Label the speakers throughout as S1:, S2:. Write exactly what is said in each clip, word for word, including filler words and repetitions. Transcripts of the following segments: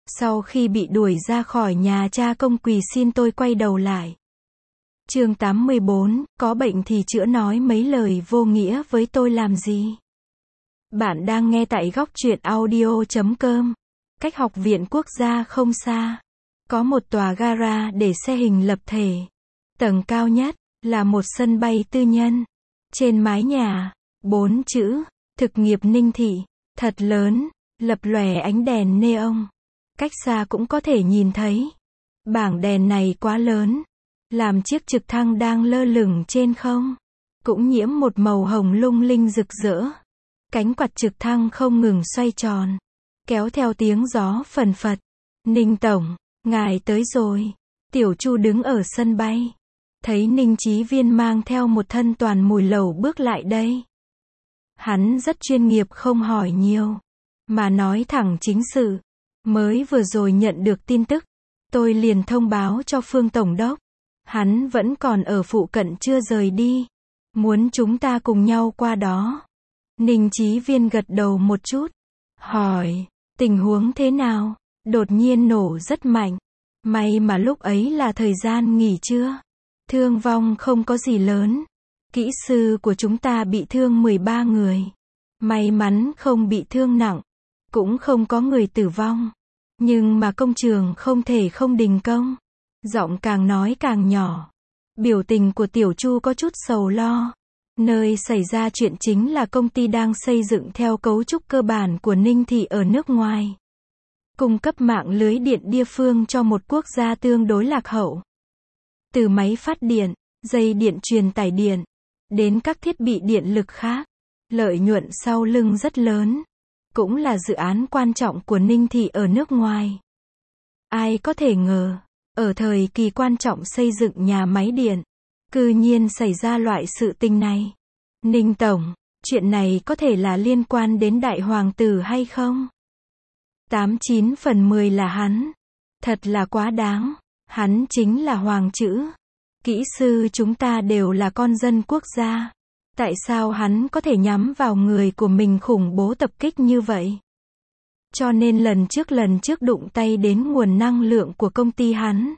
S1: Sau khi bị đuổi ra khỏi nhà, cha công quỳ xin tôi quay đầu lại. Chương tám mươi bốn, có bệnh thì chữa, nói mấy lời vô nghĩa với tôi làm gì? Bạn đang nghe tại góc truyện audio chấm com. Cách Học viện Quốc gia không xa, có một tòa gara để xe hình lập thể. Tầng cao nhất là một sân bay tư nhân. Trên mái nhà, bốn chữ, thực nghiệp Ninh Thị, thật lớn, lập lòe ánh đèn neon. Cách xa cũng có thể nhìn thấy. Bảng đèn này quá lớn, làm chiếc trực thăng đang lơ lửng trên không cũng nhiễm một màu hồng lung linh rực rỡ. Cánh quạt trực thăng không ngừng xoay tròn, kéo theo tiếng gió phần phật. Ninh tổng, ngài tới rồi. Tiểu Chu đứng ở sân bay, thấy Ninh Chí Viên mang theo một thân toàn mùi lẩu bước lại đây. Hắn rất chuyên nghiệp, không hỏi nhiều, mà nói thẳng chính sự. Mới vừa rồi nhận được tin tức, tôi liền thông báo cho Phương Tổng đốc. Hắn vẫn còn ở phụ cận chưa rời đi. Muốn chúng ta cùng nhau qua đó. Ninh Chí Viên gật đầu một chút, hỏi, tình huống thế nào? Đột nhiên nổ rất mạnh. May mà lúc ấy là thời gian nghỉ trưa. Thương vong không có gì lớn. Kỹ sư của chúng ta bị thương mười ba người. May mắn không bị thương nặng. Cũng không có người tử vong. Nhưng mà công trường không thể không đình công. Giọng càng nói càng nhỏ. Biểu tình của Tiểu Chu có chút sầu lo. Nơi xảy ra chuyện chính là công ty đang xây dựng theo cấu trúc cơ bản của Ninh Thị ở nước ngoài. Cung cấp mạng lưới điện địa phương cho một quốc gia tương đối lạc hậu. Từ máy phát điện, dây điện truyền tải điện, đến các thiết bị điện lực khác. Lợi nhuận sau lưng rất lớn. Cũng là dự án quan trọng của Ninh Thị ở nước ngoài. Ai có thể ngờ, ở thời kỳ quan trọng xây dựng nhà máy điện, cư nhiên xảy ra loại sự tình này. Ninh tổng, chuyện này có thể là liên quan đến đại hoàng tử hay không? Tám chín phần mười là hắn. Thật là quá đáng. Hắn chính là hoàng chữ. Kỹ sư chúng ta đều là con dân quốc gia. Tại sao hắn có thể nhắm vào người của mình khủng bố tập kích như vậy? Cho nên lần trước lần trước đụng tay đến nguồn năng lượng của công ty hắn,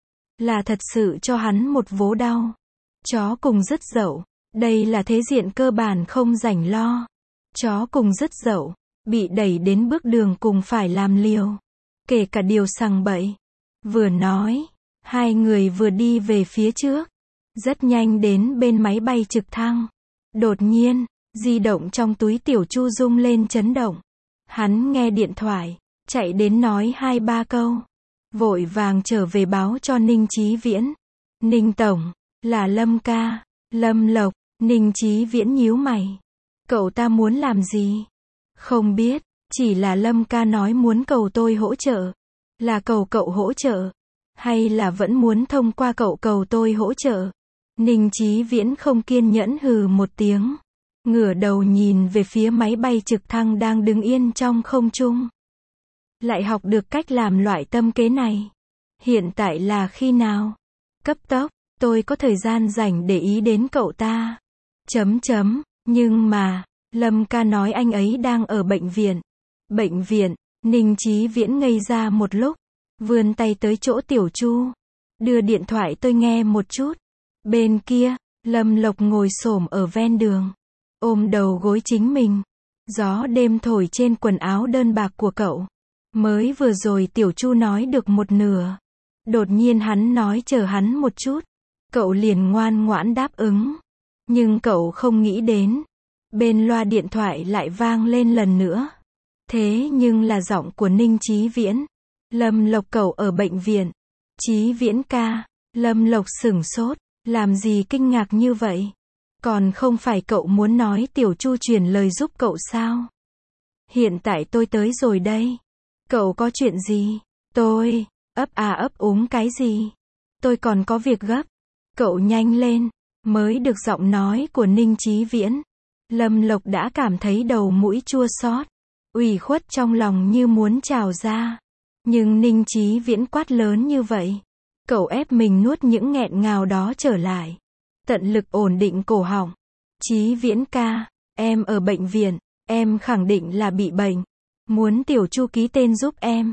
S1: là thật sự cho hắn một vố đau. Chó cùng rứt dậu. Đây là thế diện cơ bản không rảnh lo. Chó cùng rứt dậu, bị đẩy đến bước đường cùng phải làm liều. Kể cả điều sằng bậy. Vừa nói, hai người vừa đi về phía trước. Rất nhanh đến bên máy bay trực thăng. Đột nhiên, di động trong túi Tiểu Chu rung lên chấn động. Hắn nghe điện thoại, chạy đến nói hai ba câu. Vội vàng trở về báo cho Ninh Chí Viễn. Ninh tổng, là Lâm ca. Lâm Lộc. Ninh Chí Viễn nhíu mày. Cậu ta muốn làm gì? Không biết, chỉ là Lâm ca nói muốn cầu tôi hỗ trợ. Là cầu cậu hỗ trợ? Hay là vẫn muốn thông qua cậu cầu tôi hỗ trợ? Ninh Chí Viễn không kiên nhẫn hừ một tiếng. Ngửa đầu nhìn về phía máy bay trực thăng đang đứng yên trong không trung. Lại học được cách làm loại tâm kế này. Hiện tại là khi nào? Cấp tốc, tôi có thời gian rảnh để ý đến cậu ta. Chấm chấm, nhưng mà, Lâm ca nói anh ấy đang ở bệnh viện. Bệnh viện, Ninh Chí Viễn ngây ra một lúc. Vươn tay tới chỗ Tiểu Chu. Đưa điện thoại tôi nghe một chút. Bên kia, Lâm Lộc ngồi xổm ở ven đường. Ôm đầu gối chính mình. Gió đêm thổi trên quần áo đơn bạc của cậu. Mới vừa rồi Tiểu Chu nói được một nửa. Đột nhiên hắn nói chờ hắn một chút. Cậu liền ngoan ngoãn đáp ứng. Nhưng cậu không nghĩ đến. Bên loa điện thoại lại vang lên lần nữa. Thế nhưng là giọng của Ninh Chí Viễn. Lâm Lộc cậu ở bệnh viện. Chí Viễn ca. Lâm Lộc sửng sốt. Làm gì kinh ngạc như vậy? Còn không phải cậu muốn nói Tiểu Chu truyền lời giúp cậu sao? Hiện tại tôi tới rồi đây. Cậu có chuyện gì? Tôi, ấp à ấp úng cái gì? Tôi còn có việc gấp. Cậu nhanh lên. Mới được giọng nói của Ninh Chí Viễn. Lâm Lộc đã cảm thấy đầu mũi chua xót. Ủy khuất trong lòng như muốn trào ra. Nhưng Ninh Chí Viễn quát lớn như vậy. Cậu ép mình nuốt những nghẹn ngào đó trở lại. Tận lực ổn định cổ họng. Chí Viễn ca, em ở bệnh viện, em khẳng định là bị bệnh. Muốn Tiểu Chu ký tên giúp em.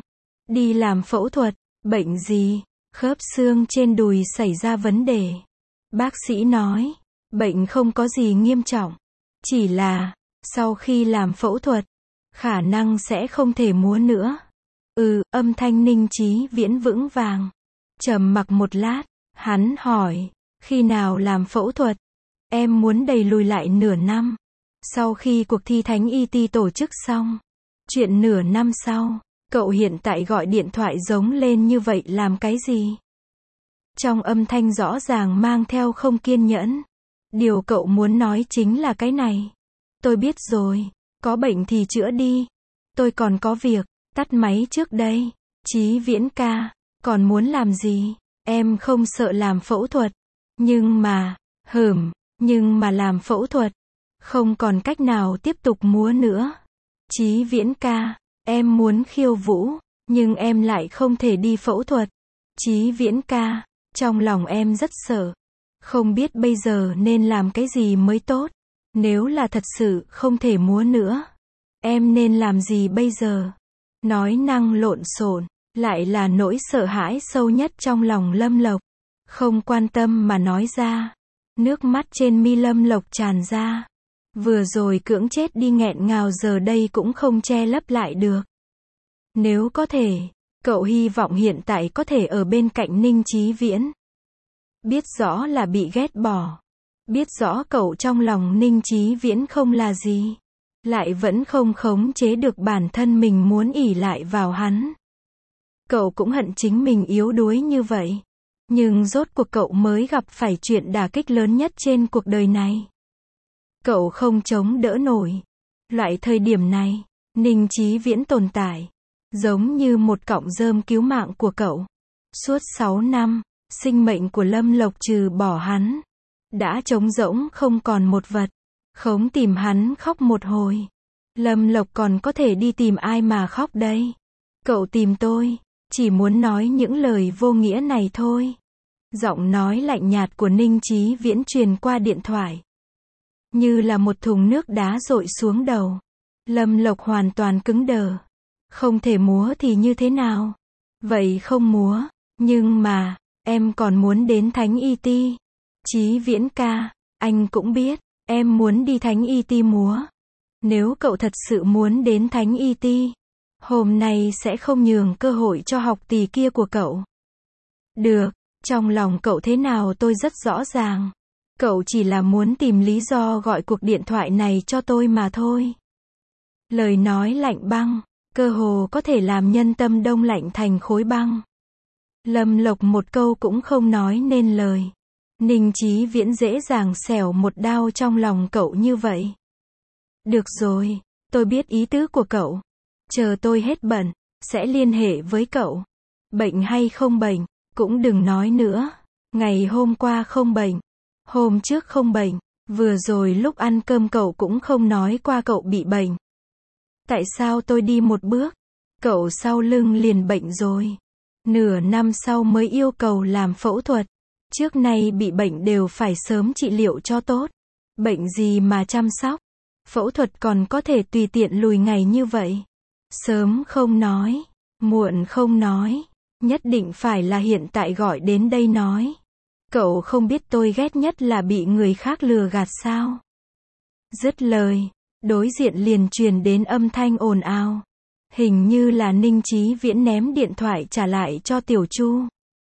S1: Đi làm phẫu thuật. Bệnh gì? Khớp xương trên đùi xảy ra vấn đề. Bác sĩ nói, bệnh không có gì nghiêm trọng. Chỉ là, sau khi làm phẫu thuật, khả năng sẽ không thể múa nữa. Ừ, âm thanh Ninh Chí Viễn vững vàng. Trầm mặc một lát, hắn hỏi, khi nào làm phẫu thuật? Em muốn đẩy lùi lại nửa năm. Sau khi cuộc thi Thánh i tê tổ chức xong. Chuyện nửa năm sau, cậu hiện tại gọi điện thoại giống lên như vậy làm cái gì? Trong âm thanh rõ ràng mang theo không kiên nhẫn. Điều cậu muốn nói chính là cái này. Tôi biết rồi, có bệnh thì chữa đi. Tôi còn có việc, tắt máy trước đây. Chí Viễn ca, còn muốn làm gì? Em không sợ làm phẫu thuật. Nhưng mà, hửm, nhưng mà làm phẫu thuật, không còn cách nào tiếp tục múa nữa. Chí Viễn ca, em muốn khiêu vũ, nhưng em lại không thể đi phẫu thuật. Chí Viễn ca, trong lòng em rất sợ. Không biết bây giờ nên làm cái gì mới tốt. Nếu là thật sự không thể múa nữa, em nên làm gì bây giờ? Nói năng lộn xộn, lại là nỗi sợ hãi sâu nhất trong lòng Lâm Lộc. Không quan tâm mà nói ra. Nước mắt trên mi Lâm Lộc tràn ra. Vừa rồi cưỡng chết đi nghẹn ngào giờ đây cũng không che lấp lại được. Nếu có thể, cậu hy vọng hiện tại có thể ở bên cạnh Ninh Chí Viễn. Biết rõ là bị ghét bỏ. Biết rõ cậu trong lòng Ninh Chí Viễn không là gì. Lại vẫn không khống chế được bản thân mình muốn ỷ lại vào hắn. Cậu cũng hận chính mình yếu đuối như vậy. Nhưng rốt cuộc cậu mới gặp phải chuyện đả kích lớn nhất trên cuộc đời này. Cậu không chống đỡ nổi. Loại thời điểm này, Ninh Chí Viễn tồn tại, giống như một cọng rơm cứu mạng của cậu. Suốt sáu năm, sinh mệnh của Lâm Lộc trừ bỏ hắn, đã trống rỗng không còn một vật. Không tìm hắn khóc một hồi. Lâm Lộc còn có thể đi tìm ai mà khóc đây? Cậu tìm tôi, chỉ muốn nói những lời vô nghĩa này thôi. Giọng nói lạnh nhạt của Ninh Chí Viễn truyền qua điện thoại. Như là một thùng nước đá dội xuống đầu. Lâm Lộc hoàn toàn cứng đờ. Không thể múa thì như thế nào? Vậy không múa, nhưng mà, em còn muốn đến Thánh i tê. Chí Viễn ca, anh cũng biết, em muốn đi Thánh i tê múa. Nếu cậu thật sự muốn đến Thánh i tê, hôm nay sẽ không nhường cơ hội cho học tỷ kia của cậu. Được, trong lòng cậu thế nào tôi rất rõ ràng. Cậu chỉ là muốn tìm lý do gọi cuộc điện thoại này cho tôi mà thôi. Lời nói lạnh băng, cơ hồ có thể làm nhân tâm đông lạnh thành khối băng. Lâm Lộc một câu cũng không nói nên lời. Ninh Chí Viễn dễ dàng xẻo một đao trong lòng cậu như vậy. Được rồi, tôi biết ý tứ của cậu. Chờ tôi hết bận, sẽ liên hệ với cậu. Bệnh hay không bệnh, cũng đừng nói nữa. Ngày hôm qua không bệnh, hôm trước không bệnh, vừa rồi lúc ăn cơm cậu cũng không nói qua cậu bị bệnh. Tại sao tôi đi một bước, cậu sau lưng liền bệnh rồi? Nửa năm sau mới yêu cầu làm phẫu thuật. Trước nay bị bệnh đều phải sớm trị liệu cho tốt. Bệnh gì mà chăm sóc? Phẫu thuật còn có thể tùy tiện lùi ngày như vậy. Sớm không nói, muộn không nói, nhất định phải là hiện tại gọi đến đây nói. Cậu không biết tôi ghét nhất là bị người khác lừa gạt sao? Dứt lời, đối diện liền truyền đến âm thanh ồn ào. Hình như là Ninh Chí Viễn ném điện thoại trả lại cho Tiểu Chu.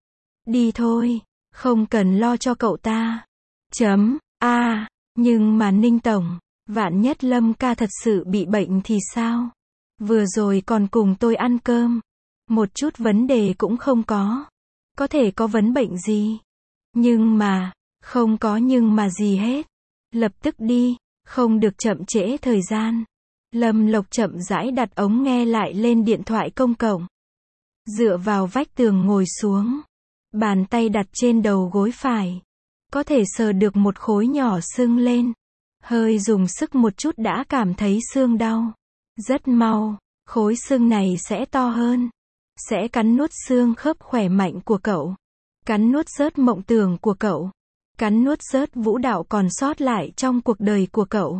S1: Đi thôi, không cần lo cho cậu ta. Chấm, a à, nhưng mà Ninh Tổng, vạn nhất Lâm ca thật sự bị bệnh thì sao? Vừa rồi còn cùng tôi ăn cơm. Một chút vấn đề cũng không có. Có thể có vấn bệnh gì? Nhưng mà, không có nhưng mà gì hết. Lập tức đi, không được chậm trễ thời gian. Lâm Lộc chậm rãi đặt ống nghe lại lên điện thoại công cộng. Dựa vào vách tường ngồi xuống. Bàn tay đặt trên đầu gối phải. Có thể sờ được một khối nhỏ sưng lên. Hơi dùng sức một chút đã cảm thấy xương đau. Rất mau, khối xương này sẽ to hơn. Sẽ cắn nuốt xương khớp khỏe mạnh của cậu. Cắn nuốt rớt mộng tưởng của cậu. Cắn nuốt rớt vũ đạo còn sót lại trong cuộc đời của cậu.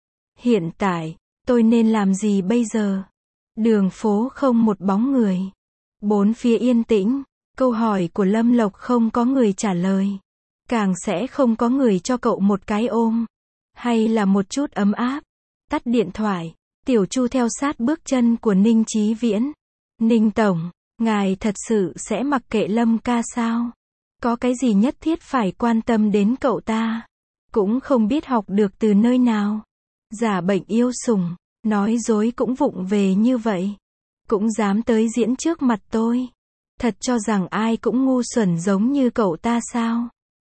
S1: Hiện tại, tôi nên làm gì bây giờ? Đường phố không một bóng người. Bốn phía yên tĩnh, câu hỏi của Lâm Lộc không có người trả lời. Càng sẽ không có người cho cậu một cái ôm. Hay là một chút ấm áp. Tắt điện thoại, Tiểu Chu theo sát bước chân của Ninh Chí Viễn. Ninh Tổng, ngài thật sự sẽ mặc kệ Lâm ca sao? Có cái gì nhất thiết phải quan tâm đến cậu ta? Cũng không biết học được từ nơi nào. Giả bệnh yêu sủng, nói dối cũng vụng về như vậy. Cũng dám tới diễn trước mặt tôi. Thật cho rằng ai cũng ngu xuẩn giống như cậu ta sao?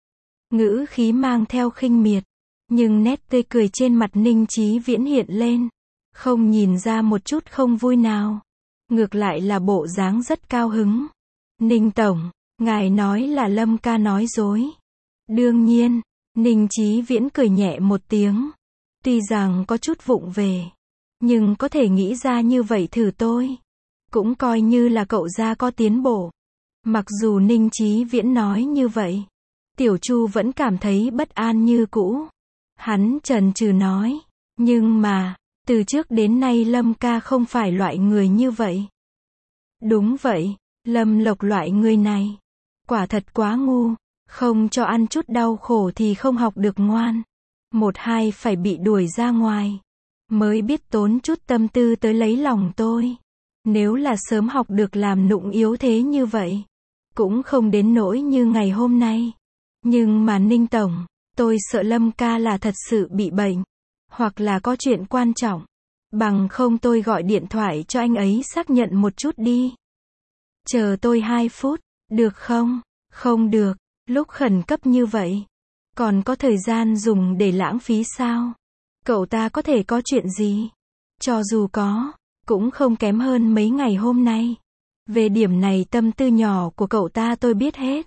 S1: Ngữ khí mang theo khinh miệt. Nhưng nét tươi cười trên mặt Ninh Chí Viễn hiện lên. Không nhìn ra một chút không vui nào. Ngược lại là bộ dáng rất cao hứng. Ninh Tổng, ngài nói là Lâm ca nói dối. Đương nhiên, Ninh Chí Viễn cười nhẹ một tiếng. Tuy rằng có chút vụng về. Nhưng có thể nghĩ ra như vậy thử tôi. Cũng coi như là cậu ra có tiến bộ. Mặc dù Ninh Chí Viễn nói như vậy. Tiểu Chu vẫn cảm thấy bất an như cũ. Hắn chần chừ nói. Nhưng mà, từ trước đến nay Lâm ca không phải loại người như vậy. Đúng vậy, Lâm Lộc loại người này. Quả thật quá ngu. Không cho ăn chút đau khổ thì không học được ngoan. Một hai phải bị đuổi ra ngoài. Mới biết tốn chút tâm tư tới lấy lòng tôi. Nếu là sớm học được làm nụng yếu thế như vậy. Cũng không đến nỗi như ngày hôm nay. Nhưng mà Ninh Tổng, tôi sợ Lâm ca là thật sự bị bệnh. Hoặc là có chuyện quan trọng. Bằng không tôi gọi điện thoại cho anh ấy xác nhận một chút đi. Chờ tôi hai phút, được không? Không được, lúc khẩn cấp như vậy. Còn có thời gian dùng để lãng phí sao? Cậu ta có thể có chuyện gì? Cho dù có, cũng không kém hơn mấy ngày hôm nay. Về điểm này tâm tư nhỏ của cậu ta tôi biết hết.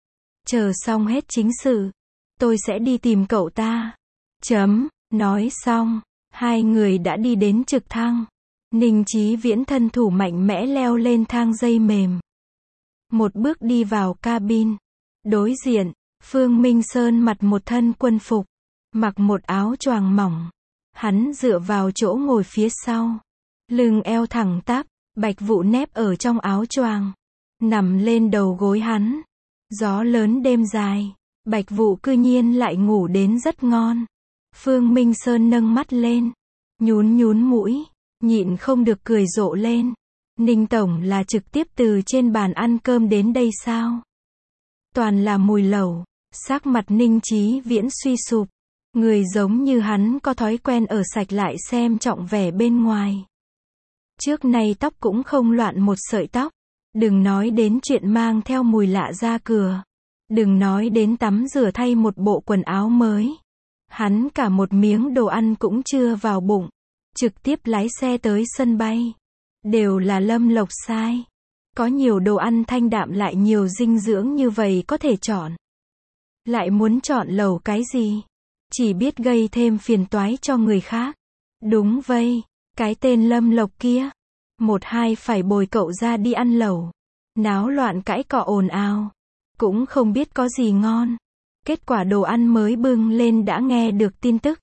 S1: Chờ xong hết chính sự, tôi sẽ đi tìm cậu ta. Chấm, nói xong, hai người đã đi đến trực thăng. Ninh Chí Viễn thân thủ mạnh mẽ leo lên thang dây mềm. Một bước đi vào cabin. Đối diện, Phương Minh Sơn mặc một thân quân phục, mặc một áo choàng mỏng. Hắn dựa vào chỗ ngồi phía sau. Lưng eo thẳng tắp, bạch vụ nép ở trong áo choàng. Nằm lên đầu gối hắn. Gió lớn đêm dài, bạch vụ cư nhiên lại ngủ đến rất ngon. Phương Minh Sơn nâng mắt lên, nhún nhún mũi, nhịn không được cười rộ lên. Ninh Tổng là trực tiếp từ trên bàn ăn cơm đến đây sao? Toàn là mùi lẩu. Sắc mặt Ninh Chí Viễn suy sụp. Người giống như hắn có thói quen ở sạch lại xem trọng vẻ bên ngoài. Trước nay tóc cũng không loạn một sợi tóc. Đừng nói đến chuyện mang theo mùi lạ ra cửa. Đừng nói đến tắm rửa thay một bộ quần áo mới. Hắn cả một miếng đồ ăn cũng chưa vào bụng. Trực tiếp lái xe tới sân bay. Đều là Lâm Lộc sai. Có nhiều đồ ăn thanh đạm lại nhiều dinh dưỡng như vậy có thể chọn. Lại muốn chọn lẩu cái gì? Chỉ biết gây thêm phiền toái cho người khác. Đúng vậy, cái tên Lâm Lộc kia. Một hai phải bồi cậu ra đi ăn lẩu. Náo loạn cãi cọ ồn ào. Cũng không biết có gì ngon. Kết quả đồ ăn mới bưng lên đã nghe được tin tức.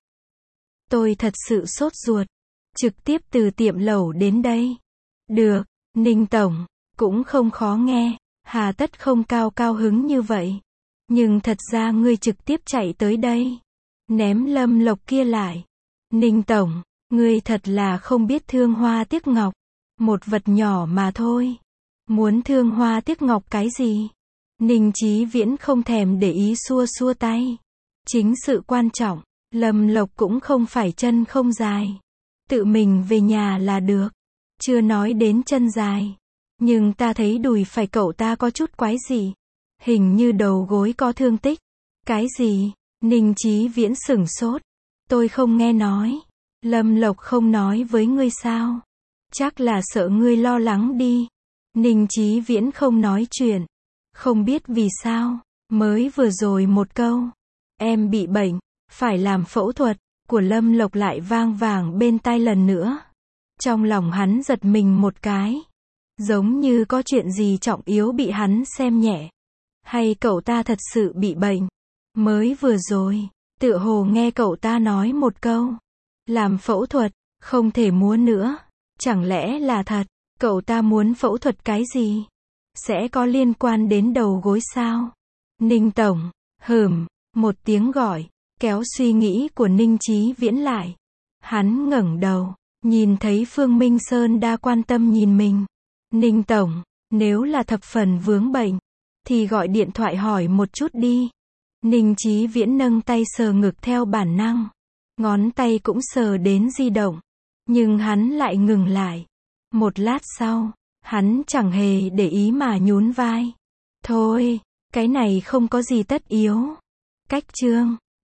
S1: Tôi thật sự sốt ruột. Trực tiếp từ tiệm lẩu đến đây. Được, Ninh Tổng, cũng không khó nghe. Hà tất không cao cao hứng như vậy. Nhưng thật ra ngươi trực tiếp chạy tới đây. Ném Lâm Lộc kia lại. Ninh Tổng, ngươi thật là không biết thương hoa tiếc ngọc. Một vật nhỏ mà thôi. Muốn thương hoa tiếc ngọc cái gì? Ninh Chí Viễn không thèm để ý xua xua tay. Chính sự quan trọng, Lâm Lộc cũng không phải chân không dài. Tự mình về nhà là được. Chưa nói đến chân dài. Nhưng ta thấy đùi phải cậu ta có chút quái gì. Hình như đầu gối có thương tích. Cái gì? Ninh Chí Viễn sửng sốt. Tôi không nghe nói. Lâm Lộc không nói với ngươi sao? Chắc là sợ ngươi lo lắng đi. Ninh Chí Viễn không nói chuyện. Không biết vì sao. Mới vừa rồi một câu. Em bị bệnh. Phải làm phẫu thuật. Của Lâm Lộc lại vang vàng bên tai lần nữa. Trong lòng hắn giật mình một cái. Giống như có chuyện gì trọng yếu bị hắn xem nhẹ. Hay cậu ta thật sự bị bệnh. Mới vừa rồi, tựa hồ nghe cậu ta nói một câu. Làm phẫu thuật, không thể múa nữa. Chẳng lẽ là thật? Cậu ta muốn phẫu thuật cái gì? Sẽ có liên quan đến đầu gối sao? Ninh Tổng, hừm, một tiếng gọi, kéo suy nghĩ của Ninh Chí Viễn lại. Hắn ngẩng đầu, nhìn thấy Phương Minh Sơn đa quan tâm nhìn mình. Ninh Tổng, nếu là thập phần vướng bệnh, thì gọi điện thoại hỏi một chút đi. Ninh Chí Viễn nâng tay sờ ngực theo bản năng. Ngón tay cũng sờ đến di động. Nhưng hắn lại ngừng lại. Một lát sau, hắn chẳng hề để ý mà nhún vai. Thôi, cái này không có gì tất yếu. Cách chương